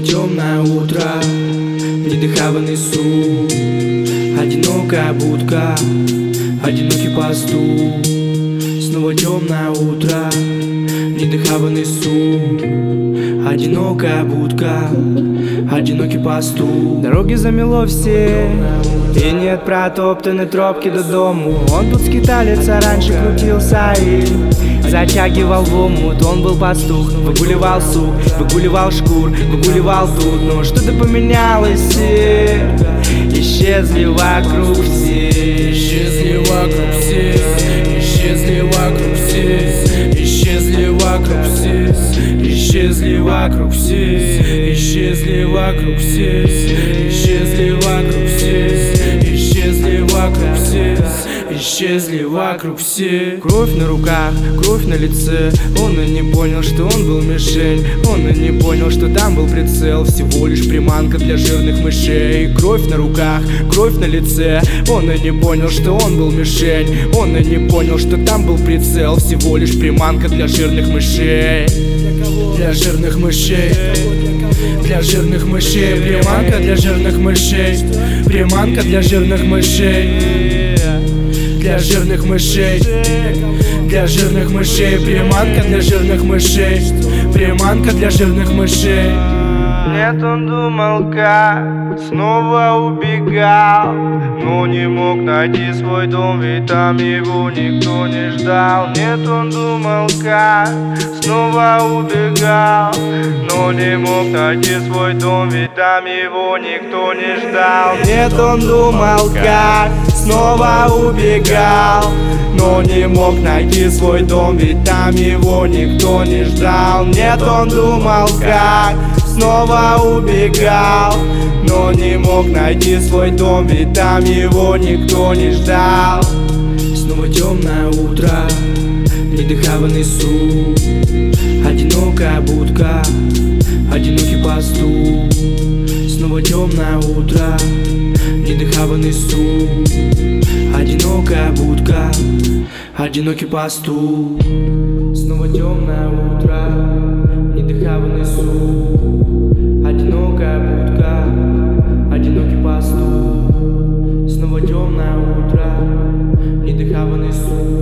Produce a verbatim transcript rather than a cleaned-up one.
темное утро, недохаванный сон, одинокая будка, одинокий пастух. Снова темное утро, недохаванный сон, одинокая будка, одинокий пастух. Дороги замело все, и нет протоптанной тропки до дому. Он тут скиталец, а раньше крутился и затягивал в омут. Он был пастух, выгуливал сук, выгуливал шкур, выгуливал тут. Но что-то поменялось, и исчезли вокруг все. Исчезли вокруг все, исчезли вокруг все, исчезли вокруг все, исчезли вокруг все, исчезли вокруг все, исчезли вокруг все, исчезли вокруг все, исчезли вокруг все. Кровь на руках, кровь на лице. Он и не понял, что он был мишень. Он и не понял, что там был прицел. Всего лишь приманка для жирных мышей. Кровь на руках, кровь на лице. Он и не понял, что он был мишень. Он и не понял, что там был прицел. Всего лишь приманка для жирных мышей. Для жирных мышей, для жирных мышей, приманка для жирных мышей, приманка для жирных мышей, для жирных мышей, для жирных мышей, приманка для жирных мышей, приманка для жирных мышей. Нет, он думал, как снова убегал, но не мог найти свой дом, ведь там его никто не ждал. Нет, он думал, как снова убегал, но не мог найти свой дом, ведь там его никто не ждал. Нет, он думал, как снова убегал, но не мог найти свой дом, ведь там его никто не ждал. Нет, он думал, как снова убегал, но не мог найти свой дом, ведь там его никто не ждал. Снова темное утро, недохаванный сон, одинокая будка, одинокий пастух. Снова темное утро, недохаванный сон, одинокая будка, одинокий пастух. Снова темное утро, недохаванный сон, одинокая будка, одинокий пастух. Снова темное утро, недохаванный сон.